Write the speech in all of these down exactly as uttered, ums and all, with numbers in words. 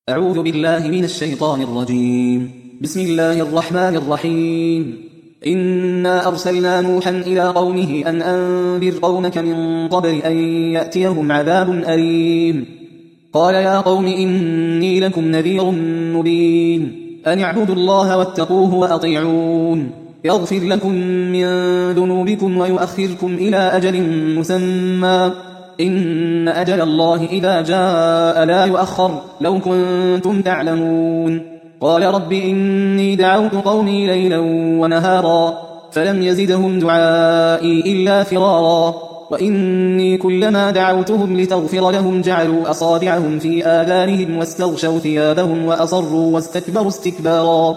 أعوذ بالله من الشيطان الرجيم. بسم الله الرحمن الرحيم. إنا أرسلنا نوحا إلى قومه أن أنذر قومك من قبل أن يأتيهم عذاب أليم. قال يا قوم إني لكم نذير مبين أن اعبدوا الله واتقوه وأطيعون يغفر لكم من ذنوبكم ويؤخركم إلى أجل مسمى إن أجل الله إذا جاء لا يؤخر لو كنتم تعلمون. قال رب إني دعوت قومي ليلا ونهارا فلم يزدهم دعائي إلا فرارا وإني كلما دعوتهم لتغفر لهم جعلوا أصابعهم في آذانهم واستغشوا ثيابهم وأصروا واستكبروا استكبارا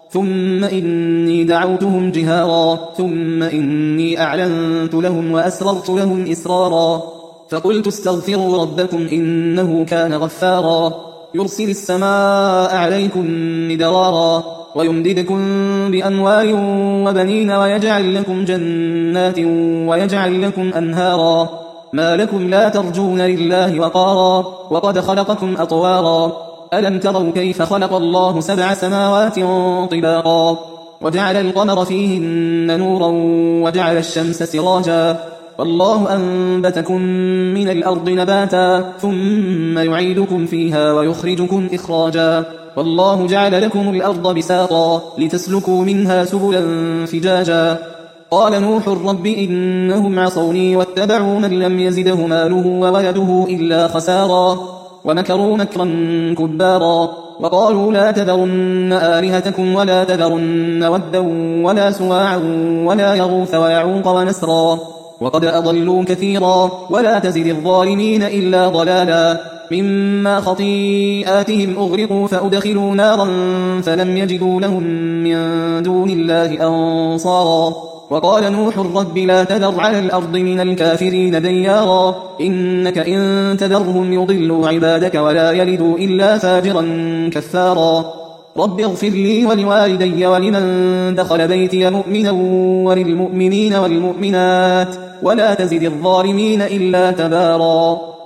ثم إني دعوتهم جهارا ثم إني أعلنت لهم وأسررت لهم إسرارا فقلت استغفروا ربكم إنه كان غفارا يرسل السماء عليكم مدرارا ويمددكم بأموال وبنين ويجعل لكم جنات ويجعل لكم أنهارا ما لكم لا ترجون لله وقارا وقد خلقكم أطوارا ألم تروا كيف خلق الله سبع سماوات طباقا وجعل القمر فيهن نورا وجعل الشمس سراجا والله أنبتكم من الأرض نباتا ثم يعيدكم فيها ويخرجكم إخراجا والله جعل لكم الأرض بساطا لتسلكوا منها سبلا فجاجا. قال نوح رب إنهم عصوني واتبعوا من لم يزده ماله وولده إلا خسارا ومكروا مكرا كبارا وقالوا لا تذرن آلهتكم ولا تذرن ودا ولا سواعا ولا يغوث ويعوق ونسرا وقد أضلوا كثيرا ولا تزد الظالمين إلا ضلالا مما خطيئاتهم أغرقوا فأدخلوا نارا فلم يجدوا لهم من دون الله أنصارا. وقال نوح رب لا تذر على الأرض من الكافرين ديارا إنك إن تذرهم يضلوا عبادك ولا يلدوا إلا فاجرا كفارا. رب اغفر لي ولوالدي ولمن دخل بيتي مؤمنا وللمؤمنين والمؤمنات ولا تزد الظالمين إلا تبارا.